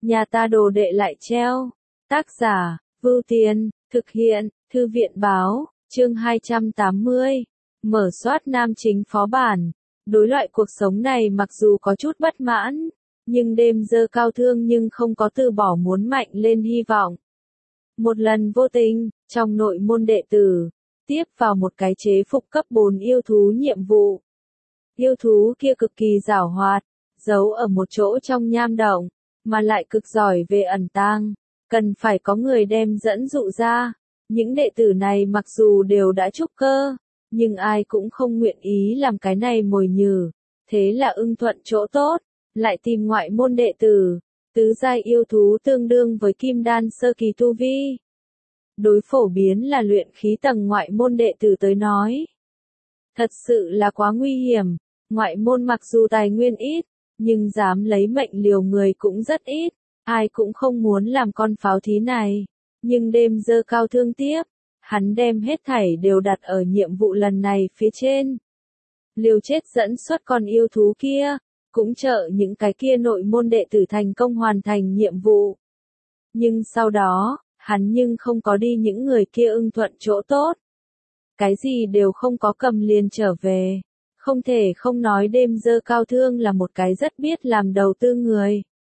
nhà ta đồ đệ lại treo. Tác giả, Vưu Tiên, thực hiện, Thư viện Báo, chương 280. Mở soát nam chính phó bản. Đối loại cuộc sống này mặc dù có chút bất mãn, nhưng đêm dơ cao thương nhưng không có từ bỏ muốn mạnh lên hy vọng. Một lần vô tình, trong nội môn đệ tử, tiếp vào một cái chế phục cấp 4 yêu thú nhiệm vụ. Yêu thú kia cực kỳ giảo hoạt, giấu ở một chỗ trong nham động, mà lại cực giỏi về ẩn tàng, cần phải có người đem dẫn dụ ra. Những đệ tử này mặc dù đều đã trúc cơ, nhưng ai cũng không nguyện ý làm cái này mồi nhử, thế là ưng thuận chỗ tốt, lại tìm ngoại môn đệ tử, tứ giai yêu thú tương đương với kim đan sơ kỳ tu vi. Đối phổ biến là luyện khí tầng ngoại môn đệ tử tới nói. Thật sự là quá nguy hiểm, ngoại môn mặc dù tài nguyên ít, nhưng dám lấy mệnh liều người cũng rất ít, ai cũng không muốn làm con pháo thí này. Nhưng đêm dơ cao thương tiếp, hắn đem hết thảy đều đặt ở nhiệm vụ lần này phía trên. Liều chết dẫn xuất con yêu thú kia, cũng trợ những cái kia nội môn đệ tử thành công hoàn thành nhiệm vụ. Nhưng sau đó, hắn nhưng không có đi những người kia ưng thuận chỗ tốt. Cái gì đều không có cầm liền trở về. Không thể không nói đêm dơ cao thương là một cái rất biết làm đầu tư người.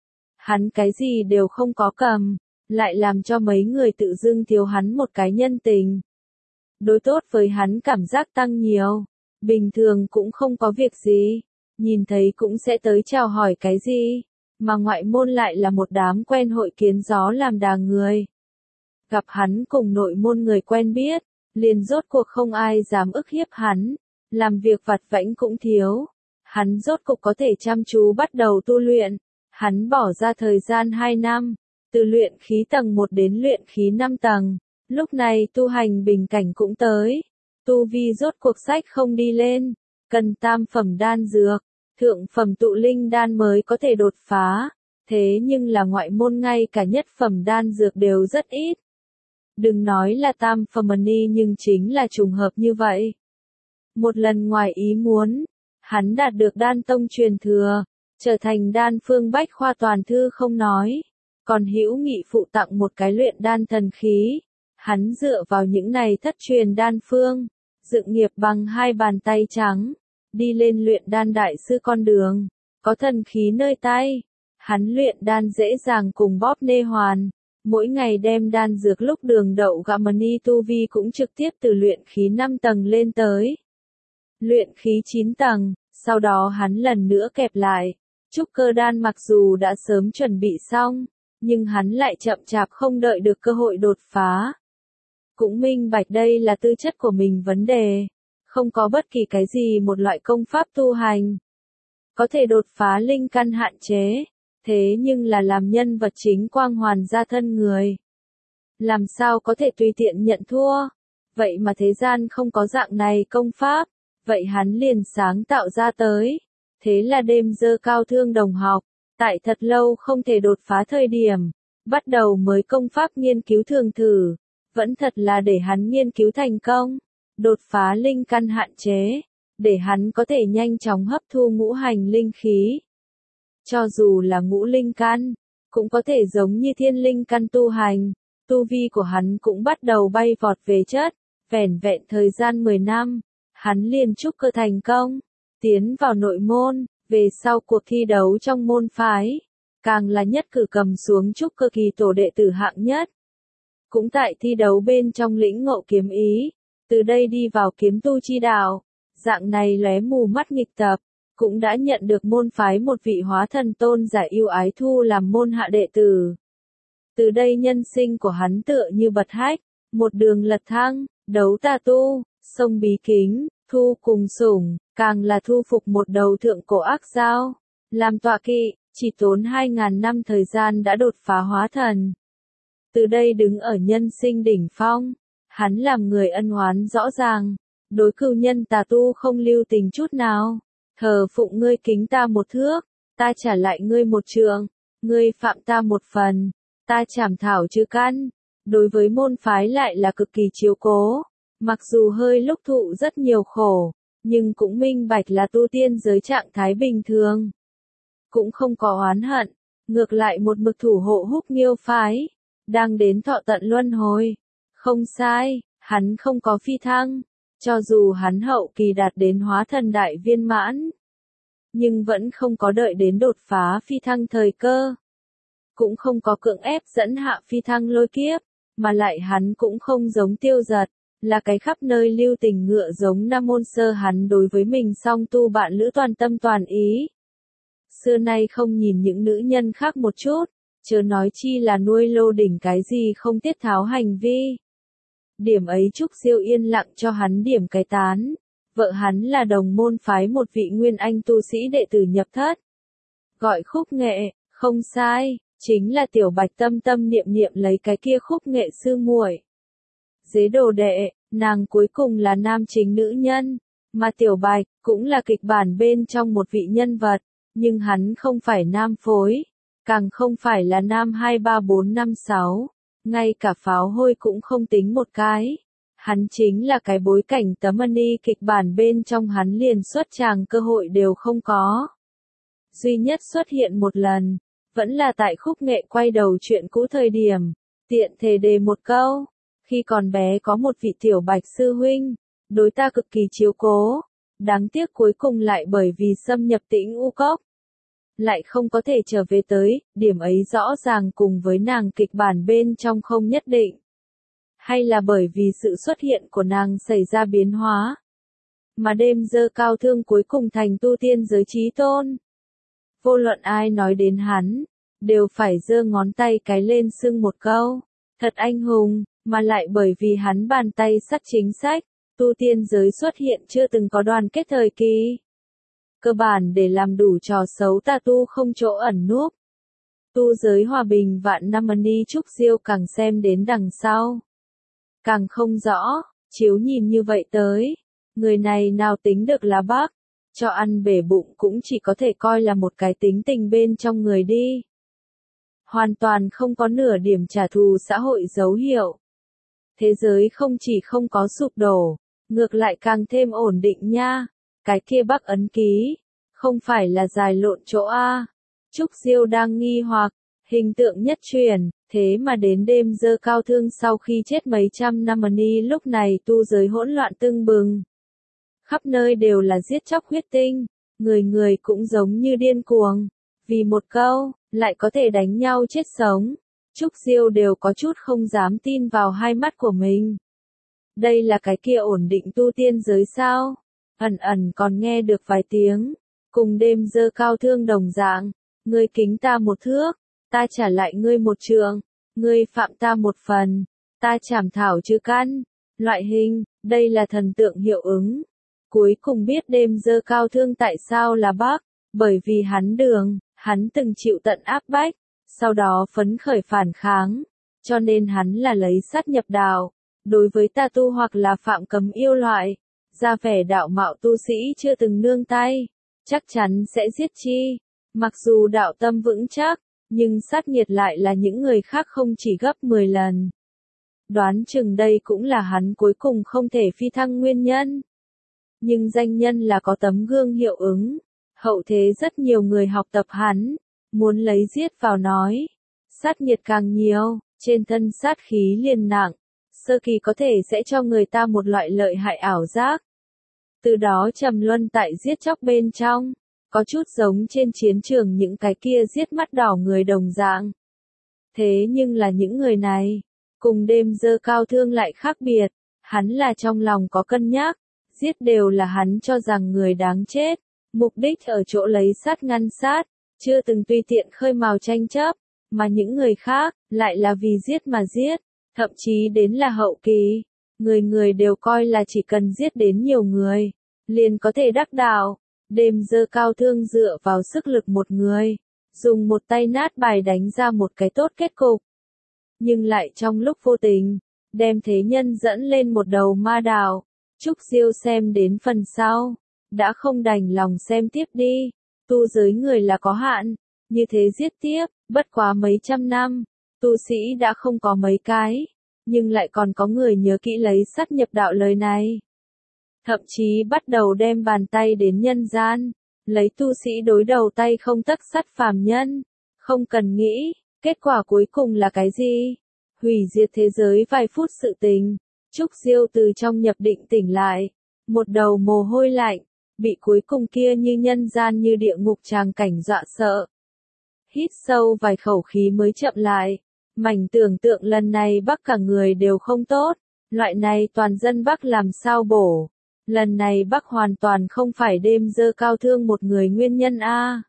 Hắn cái gì đều không có cầm, lại làm cho mấy người tự dưng thiếu hắn một cái nhân tình. Đối tốt với hắn cảm giác tăng nhiều, bình thường cũng không có việc gì, nhìn thấy cũng sẽ tới chào hỏi cái gì, mà ngoại môn lại là một đám quen hội kiến gió làm đà người. Gặp hắn cùng nội môn người quen biết, liền rốt cuộc không ai dám ức hiếp hắn, làm việc vặt vãnh cũng thiếu. Hắn rốt cuộc có thể chăm chú bắt đầu tu luyện, hắn bỏ ra thời gian 2 năm, từ luyện khí tầng 1 đến luyện khí 5 tầng, lúc này tu hành bình cảnh cũng tới, tu vi rốt cuộc sách không đi lên, cần tam phẩm đan dược, thượng phẩm tụ linh đan mới có thể đột phá, thế nhưng là ngoại môn ngay cả nhất phẩm đan dược đều rất ít. Đừng nói là tam phẩm ni nhưng chính là trùng hợp như vậy. Một lần ngoài ý muốn, hắn đạt được đan tông truyền thừa, trở thành đan phương bách khoa toàn thư không nói, còn hữu nghị phụ tặng một cái luyện đan thần khí. Hắn dựa vào những này thất truyền đan phương, dựng nghiệp bằng 2 bàn tay trắng, đi lên luyện đan đại sư con đường, có thần khí nơi tay. Hắn luyện đan dễ dàng cùng bóp nê hoàn, mỗi ngày đem đan dược lúc đường đậu Gamani tu vi cũng trực tiếp từ luyện khí 5 tầng lên tới. Luyện khí 9 tầng, sau đó hắn lần nữa kẹp lại. Trúc cơ đan mặc dù đã sớm chuẩn bị xong, nhưng hắn lại chậm chạp không đợi được cơ hội đột phá. Cũng minh bạch đây là tư chất của mình vấn đề, không có bất kỳ cái gì một loại công pháp tu hành có thể đột phá linh căn hạn chế, thế nhưng là làm nhân vật chính quang hoàn gia thân người, làm sao có thể tùy tiện nhận thua. Vậy mà thế gian không có dạng này công pháp, vậy hắn liền sáng tạo ra tới. Thế là đêm dơ cao thương đồng học, tại thật lâu không thể đột phá thời điểm, bắt đầu mới công pháp nghiên cứu thường thử, vẫn thật là để hắn nghiên cứu thành công, đột phá linh căn hạn chế, để hắn có thể nhanh chóng hấp thu ngũ hành linh khí. Cho dù là ngũ linh căn, cũng có thể giống như thiên linh căn tu hành, tu vi của hắn cũng bắt đầu bay vọt về chất, vẻn vẹn thời gian 10 năm, hắn liền trúc cơ thành công, tiến vào nội môn, về sau cuộc thi đấu trong môn phái, càng là nhất cử cầm xuống trúc cơ kỳ tổ đệ tử hạng nhất. Cũng tại thi đấu bên trong lĩnh ngộ kiếm ý, từ đây đi vào kiếm tu chi đạo, dạng này lóe mù mắt nghịch tập, cũng đã nhận được môn phái một vị hóa thần tôn giả yêu ái thu làm môn hạ đệ tử. Từ đây nhân sinh của hắn tựa như bật hách, một đường lật thăng, đấu tà tu, sông bí kính, thu cùng sủng, càng là thu phục một đầu thượng cổ ác dao, làm tọa kỵ, chỉ tốn 2.000 năm thời gian đã đột phá hóa thần. Từ đây đứng ở nhân sinh đỉnh phong, hắn làm người ân oán rõ ràng, đối cừu nhân tà tu không lưu tình chút nào, thờ phụng ngươi kính ta một thước, ta trả lại ngươi một trượng, ngươi phạm ta một phần, ta trảm thảo trừ căn. Đối với môn phái lại là cực kỳ chiếu cố, mặc dù hơi lúc thụ rất nhiều khổ, nhưng cũng minh bạch là tu tiên giới trạng thái bình thường. Cũng không có oán hận, Ngược lại một mực thủ hộ Húc Nghiêu phái, đang đến thọ tận luân hồi. Không sai, hắn không có phi thăng, cho dù hắn hậu kỳ đạt đến hóa thần đại viên mãn, nhưng vẫn không có đợi đến đột phá phi thăng thời cơ. Cũng không có cưỡng ép dẫn hạ phi thăng lôi kiếp, mà lại hắn cũng không giống Tiêu Giật, là cái khắp nơi lưu tình ngựa giống Nam Môn Sơ, hắn đối với mình song tu bạn lữ toàn tâm toàn ý. Xưa nay không nhìn những nữ nhân khác một chút, chớ nói chi là nuôi lô đỉnh cái gì không tiết tháo hành vi. Điểm ấy Trúc Diêu yên lặng cho hắn điểm cái tán. Vợ hắn là đồng môn phái một vị nguyên anh tu sĩ đệ tử nhập thất. Gọi Khúc Nghệ, không sai, chính là Tiểu Bạch tâm tâm niệm niệm lấy cái kia Khúc Nghệ sư muội. Dế đồ đệ, nàng cuối cùng là nam chính nữ nhân, mà Tiểu Bạch cũng là kịch bản bên trong một vị nhân vật, nhưng hắn không phải nam phối, càng không phải là nam 2 3 4 5 6, ngay cả pháo hôi cũng không tính một cái. Hắn chính là cái bối cảnh tấm ani kịch bản bên trong hắn liền xuất tràng cơ hội đều không có. Duy nhất xuất hiện một lần, vẫn là tại Khúc Nghệ quay đầu chuyện cũ thời điểm, tiện thể đề một câu, khi còn bé có một vị Tiểu Bạch sư huynh, đối ta cực kỳ chiếu cố, đáng tiếc cuối cùng lại bởi vì xâm nhập Tĩnh U Cốc, lại không có thể trở về tới, điểm ấy rõ ràng cùng với nàng kịch bản bên trong không nhất định. Hay là bởi vì sự xuất hiện của nàng xảy ra biến hóa, mà đêm dơ cao thương cuối cùng thành tu tiên giới chí tôn. Vô luận ai nói đến hắn, đều phải giơ ngón tay cái lên xưng một câu, thật anh hùng, mà lại bởi vì hắn bàn tay sắt chính sách, tu tiên giới xuất hiện chưa từng có đoàn kết thời kỳ. Cơ bản để làm đủ trò xấu tà tu không chỗ ẩn núp. Tu giới hòa bình vạn năm ani Trúc Diêu càng xem đến đằng sau, càng không rõ, chiếu nhìn như vậy tới, người này nào tính được là bác, cho ăn bể bụng cũng chỉ có thể coi là một cái tính tình bên trong người đi. Hoàn toàn không có nửa điểm trả thù xã hội dấu hiệu. Thế giới không chỉ không có sụp đổ, ngược lại càng thêm ổn định nha. Cái kia Bắc ấn ký, không phải là dài lộn chỗ A. Trúc Diêu đang nghi hoặc, hình tượng nhất truyền, thế mà đến đêm dơ cao thương sau khi chết mấy trăm năm ani lúc này tu giới hỗn loạn tưng bừng. Khắp nơi đều là giết chóc huyết tinh, người người cũng giống như điên cuồng, vì một câu, lại có thể đánh nhau chết sống. Trúc Diêu đều có chút không dám tin vào hai mắt của mình. Đây là cái kia ổn định tu tiên giới sao? Ẩn ẩn còn nghe được vài tiếng, cùng đêm dơ cao thương đồng dạng, ngươi kính ta một thước, ta trả lại ngươi một trượng, ngươi phạm ta một phần, ta chảm thảo trừ căn, loại hình, đây là thần tượng hiệu ứng. Cuối cùng biết đêm dơ cao thương tại sao là bác, bởi vì hắn đường, hắn từng chịu tận áp bách, sau đó phấn khởi phản kháng, cho nên hắn là lấy sát nhập đạo, đối với tà tu hoặc là phạm cấm yêu loại, ra vẻ đạo mạo tu sĩ chưa từng nương tay, chắc chắn sẽ giết chi, mặc dù đạo tâm vững chắc, nhưng sát nghiệt lại là những người khác không chỉ gấp 10 lần. Đoán chừng đây cũng là hắn cuối cùng không thể phi thăng nguyên nhân. Nhưng danh nhân là có tấm gương hiệu ứng, hậu thế rất nhiều người học tập hắn, muốn lấy giết vào nói. Sát nghiệt càng nhiều, trên thân sát khí liền nặng, sơ kỳ có thể sẽ cho người ta một loại lợi hại ảo giác. Từ đó trầm luân tại giết chóc bên trong, có chút giống trên chiến trường những cái kia giết mắt đỏ người đồng dạng. Thế nhưng là những người này, cùng đêm dơ cao thương lại khác biệt, hắn là trong lòng có cân nhắc, giết đều là hắn cho rằng người đáng chết, mục đích ở chỗ lấy sát ngăn sát, chưa từng tùy tiện khơi mào tranh chấp, mà những người khác, lại là vì giết mà giết, thậm chí đến là hậu kỳ, người người đều coi là chỉ cần giết đến nhiều người, liền có thể đắc đạo. Đêm dơ cao thương dựa vào sức lực một người, dùng một tay nát bài đánh ra một cái tốt kết cục. Nhưng lại trong lúc vô tình, đem thế nhân dẫn lên một đầu ma đạo. Trúc Diêu xem đến phần sau, đã không đành lòng xem tiếp đi, tu giới người là có hạn, như thế giết tiếp, bất quá mấy trăm năm, tu sĩ đã không có mấy cái, nhưng lại còn có người nhớ kỹ lấy sát nhập đạo lời này. Thậm chí bắt đầu đem bàn tay đến nhân gian, lấy tu sĩ đối đầu tay không tấc sắt phàm nhân, Không cần nghĩ, kết quả cuối cùng là cái gì? Hủy diệt thế giới vài phút sự tình. Trúc Diêu từ trong nhập định tỉnh lại, một đầu mồ hôi lạnh, bị cuối cùng kia như nhân gian như địa ngục tràng cảnh dọa sợ. Hít sâu vài khẩu khí mới chậm lại, mảnh tưởng tượng lần này Bắc cả người đều không tốt, loại này toàn dân Bắc làm sao bổ. Lần này Bắc hoàn toàn không phải đêm dơ cao thương một người nguyên nhân a.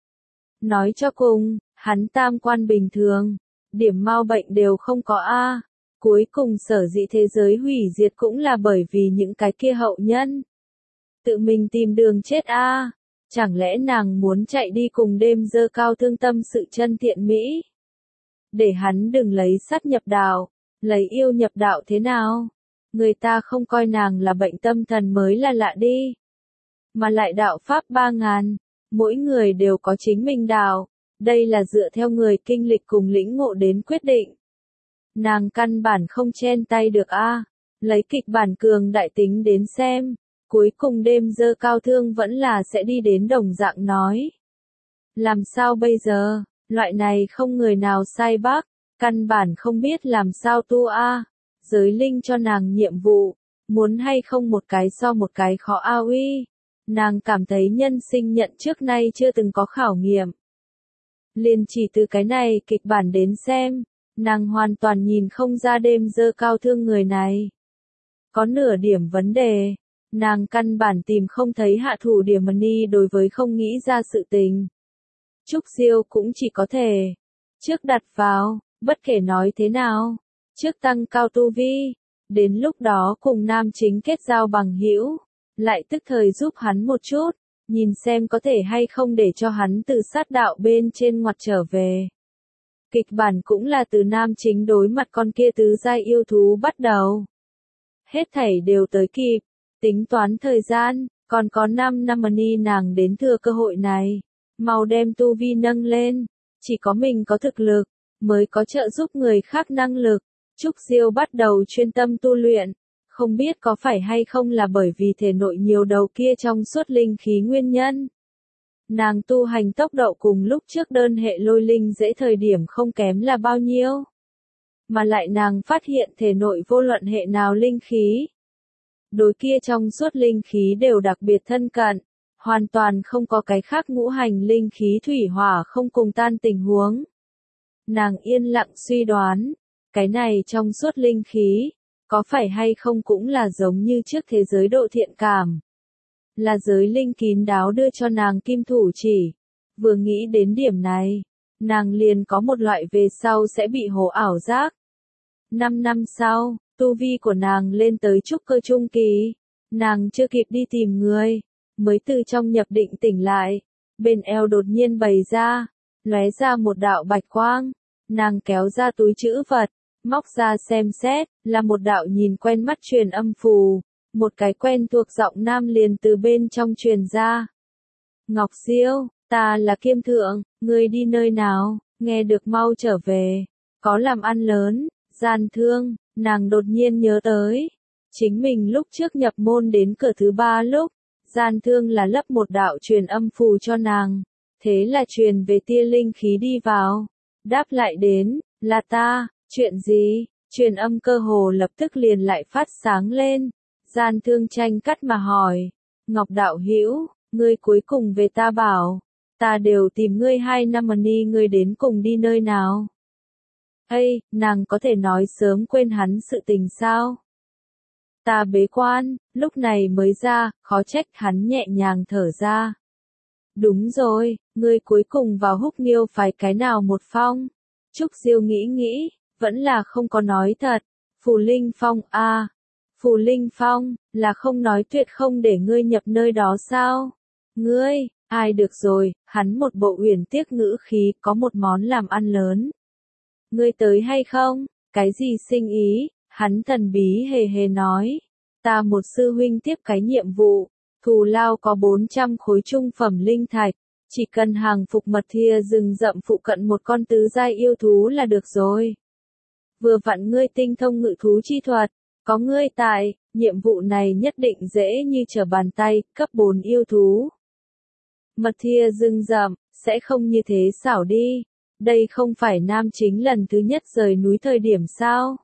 Nói cho cùng, hắn tam quan bình thường, điểm mau bệnh đều không có a. Cuối cùng sở dĩ thế giới hủy diệt cũng là bởi vì những cái kia hậu nhân. Tự mình tìm đường chết a. Chẳng lẽ nàng muốn chạy đi cùng đêm dơ cao thương tâm sự chân thiện mỹ? Để hắn đừng lấy sát nhập đạo, lấy yêu nhập đạo thế nào? Người ta không coi nàng là bệnh tâm thần mới là lạ đi. Mà lại đạo Pháp 3000, mỗi người đều có chính mình đạo, đây là dựa theo người kinh lịch cùng lĩnh ngộ đến quyết định. Nàng căn bản không chen tay được a. Lấy kịch bản cường đại tính đến xem, cuối cùng đêm dơ cao thương vẫn là sẽ đi đến đồng dạng nói. Làm sao bây giờ, loại này không người nào sai bác, căn bản không biết làm sao tu a. Giới linh cho nàng nhiệm vụ, muốn hay không một cái so một cái khó a uy. Nàng cảm thấy nhân sinh nhận trước nay chưa từng có khảo nghiệm. Liền chỉ từ cái này kịch bản đến xem, nàng hoàn toàn nhìn không ra đêm dơ cao thương người này. Có nửa điểm vấn đề, nàng căn bản tìm không thấy hạ thủ điểm ni đối với không nghĩ ra sự tình. Trúc Diêu cũng chỉ có thể trước đặt vào, bất kể nói thế nào, trước tăng cao tu vi, đến lúc đó cùng nam chính kết giao bằng hữu, lại tức thời giúp hắn một chút, nhìn xem có thể hay không để cho hắn từ sát đạo bên trên ngoặt trở về. Kịch bản cũng là từ nam chính đối mặt con kia tứ giai yêu thú bắt đầu. Hết thảy đều tới kịp, tính toán thời gian, còn có 5 năm ni nàng đến thừa cơ hội này, mau đem tu vi nâng lên, chỉ có mình có thực lực, mới có trợ giúp người khác năng lực. Trúc Diêu bắt đầu chuyên tâm tu luyện, không biết có phải hay không là bởi vì thể nội nhiều đầu kia trong suốt linh khí nguyên nhân. Nàng tu hành tốc độ cùng lúc trước đơn hệ lôi linh dễ thời điểm không kém là bao nhiêu. Mà lại nàng phát hiện thể nội vô luận hệ nào linh khí. Đối kia trong suốt linh khí đều đặc biệt thân cận, hoàn toàn không có cái khác ngũ hành linh khí thủy hỏa không cùng tan tình huống. Nàng yên lặng suy đoán, cái này trong suốt linh khí, có phải hay không cũng là giống như trước thế giới độ thiện cảm. Là giới linh kín đáo đưa cho nàng kim thủ chỉ. Vừa nghĩ đến điểm này, nàng liền có một loại về sau sẽ bị hồ ảo giác. 5 năm sau, tu vi của nàng lên tới trúc cơ trung kỳ. Nàng chưa kịp đi tìm người, mới từ trong nhập định tỉnh lại. Bên eo đột nhiên bày ra, lóe ra một đạo bạch quang. Nàng kéo ra túi trữ vật, móc ra xem xét, là một đạo nhìn quen mắt truyền âm phù. Một cái quen thuộc giọng nam liền từ bên trong truyền ra. Ngọc Diêu, ta là Kiêm Thượng, ngươi đi nơi nào, nghe được mau trở về. Có làm ăn lớn, gian thương, nàng đột nhiên nhớ tới. Chính mình lúc trước nhập môn đến cửa thứ 3 lúc, gian thương là lấp một đạo truyền âm phù cho nàng. Thế là truyền về tia linh khí đi vào. Đáp lại đến, là ta, chuyện gì? Truyền âm cơ hồ lập tức liền lại phát sáng lên. Gian thương tranh cắt mà hỏi, Ngọc đạo hữu, ngươi cuối cùng về ta bảo, ta đều tìm ngươi 2 năm mà ni ngươi đến cùng đi nơi nào? Ây, nàng có thể nói sớm quên hắn sự tình sao? Ta bế quan, lúc này mới ra, khó trách hắn nhẹ nhàng thở ra. Đúng rồi, ngươi cuối cùng vào Húc Nghiêu phái cái nào một phong? Trúc Diêu nghĩ, vẫn là không có nói thật. Phù Linh Phong a. Phù Linh Phong, là không nói tuyệt không để ngươi nhập nơi đó sao? Ngươi, ai được rồi, hắn một bộ uyển tiếc ngữ khí, có một món làm ăn lớn. Ngươi tới hay không? Cái gì sinh ý? Hắn thần bí hề hề nói. Ta một sư huynh tiếp cái nhiệm vụ, thù lao có 400 khối trung phẩm linh thạch, chỉ cần hàng phục mật thìa rừng rậm phụ cận một con tứ giai yêu thú là được rồi. Vừa vặn ngươi tinh thông ngự thú chi thuật. Có ngươi tại, nhiệm vụ này nhất định dễ như trở bàn tay, cấp 4 yêu thú. Mật thìa rừng rậm, sẽ không như thế xảo đi. Đây không phải nam chính lần thứ nhất rời núi thời điểm sao?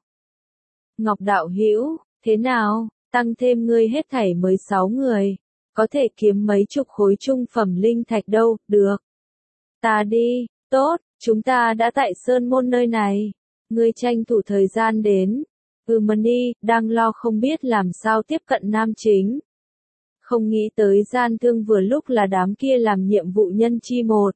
Ngọc đạo hữu, thế nào, tăng thêm ngươi hết thảy mới 6 người, có thể kiếm mấy chục khối trung phẩm linh thạch đâu, được. Ta đi, tốt, chúng ta đã tại Sơn Môn nơi này, ngươi tranh thủ thời gian đến. Mani, đang lo không biết làm sao tiếp cận nam chính. Không nghĩ tới gian thương vừa lúc là đám kia làm nhiệm vụ nhân chi một.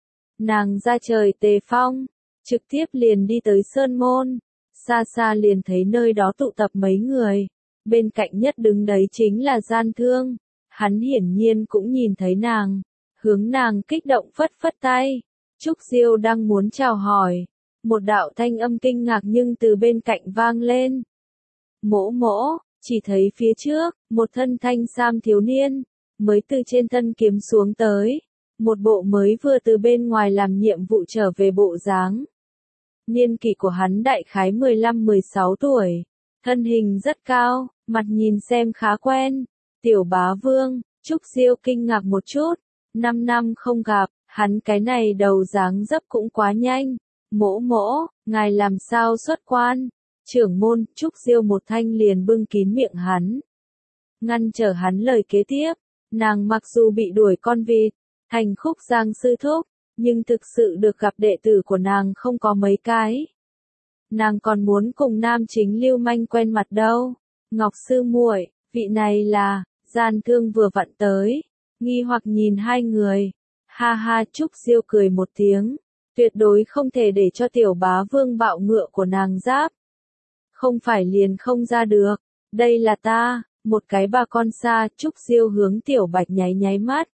Nàng ra trời tề phong, trực tiếp liền đi tới Sơn Môn, xa xa liền thấy nơi đó tụ tập mấy người, bên cạnh nhất đứng đấy chính là gian thương, hắn hiển nhiên cũng nhìn thấy nàng, hướng nàng kích động phất phất tay, Trúc Diêu đang muốn chào hỏi, một đạo thanh âm kinh ngạc nhưng từ bên cạnh vang lên. Mỗ mỗ, chỉ thấy phía trước, một thân thanh sam thiếu niên, mới từ trên thân kiếm xuống tới. Một bộ mới vừa từ bên ngoài làm nhiệm vụ trở về bộ dáng. Niên kỷ của hắn đại khái 15-16 tuổi. Thân hình rất cao, mặt nhìn xem khá quen. Tiểu bá vương, Trúc Diêu kinh ngạc một chút. 5 năm không gặp, hắn cái này đầu dáng dấp cũng quá nhanh. Mỗ mỗ, ngài làm sao xuất quan? Trưởng môn, Trúc Diêu một thanh liền bưng kín miệng hắn. Ngăn trở hắn lời kế tiếp, nàng mặc dù bị đuổi con vịt, thành khúc giang sư thúc, nhưng thực sự được gặp đệ tử của nàng không có mấy cái. Nàng còn muốn cùng nam chính lưu manh quen mặt đâu. Ngọc sư muội, vị này là, gian thương vừa vặn tới, nghi hoặc nhìn hai người. Ha ha, Trúc Diêu cười một tiếng, tuyệt đối không thể để cho tiểu bá vương bạo ngựa của nàng giáp. Không phải liền không ra được, đây là ta, một cái bà con xa, Trúc Diêu hướng tiểu bạch nháy nháy mắt.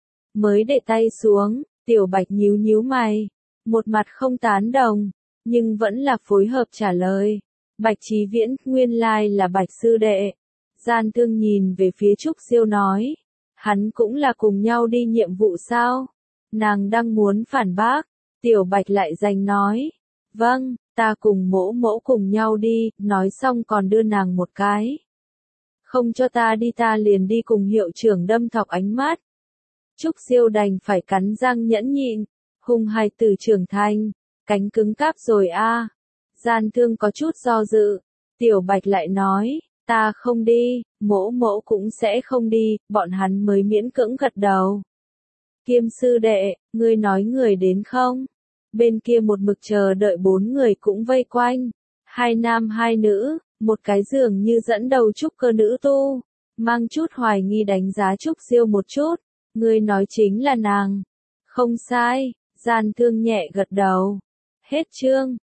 Mới để tay xuống, tiểu bạch nhíu nhíu mày, một mặt không tán đồng, nhưng vẫn là phối hợp trả lời. Bạch Chí Viễn, nguyên lai là Bạch sư đệ. Gian thương nhìn về phía Trúc Diêu nói, hắn cũng là cùng nhau đi nhiệm vụ sao? Nàng đang muốn phản bác, tiểu bạch lại giành nói, vâng, ta cùng mỗ mỗ cùng nhau đi, nói xong còn đưa nàng một cái. Không cho ta đi ta liền đi cùng hiệu trưởng đâm thọc ánh mắt. Trúc Diêu đành phải cắn răng nhẫn nhịn, hung hài tử trưởng thành, cánh cứng cáp rồi a. Gian thương có chút do dự, tiểu bạch lại nói, ta không đi, mỗ mỗ cũng sẽ không đi, bọn hắn mới miễn cưỡng gật đầu. Kiêm sư đệ, ngươi nói người đến không? Bên kia một mực chờ đợi 4 người cũng vây quanh, 2 nam 2 nữ, một cái dường như dẫn đầu trúc cơ nữ tu, mang chút hoài nghi đánh giá Trúc Diêu một chút, ngươi nói chính là nàng. Không sai, gian thương nhẹ gật đầu. Hết chương.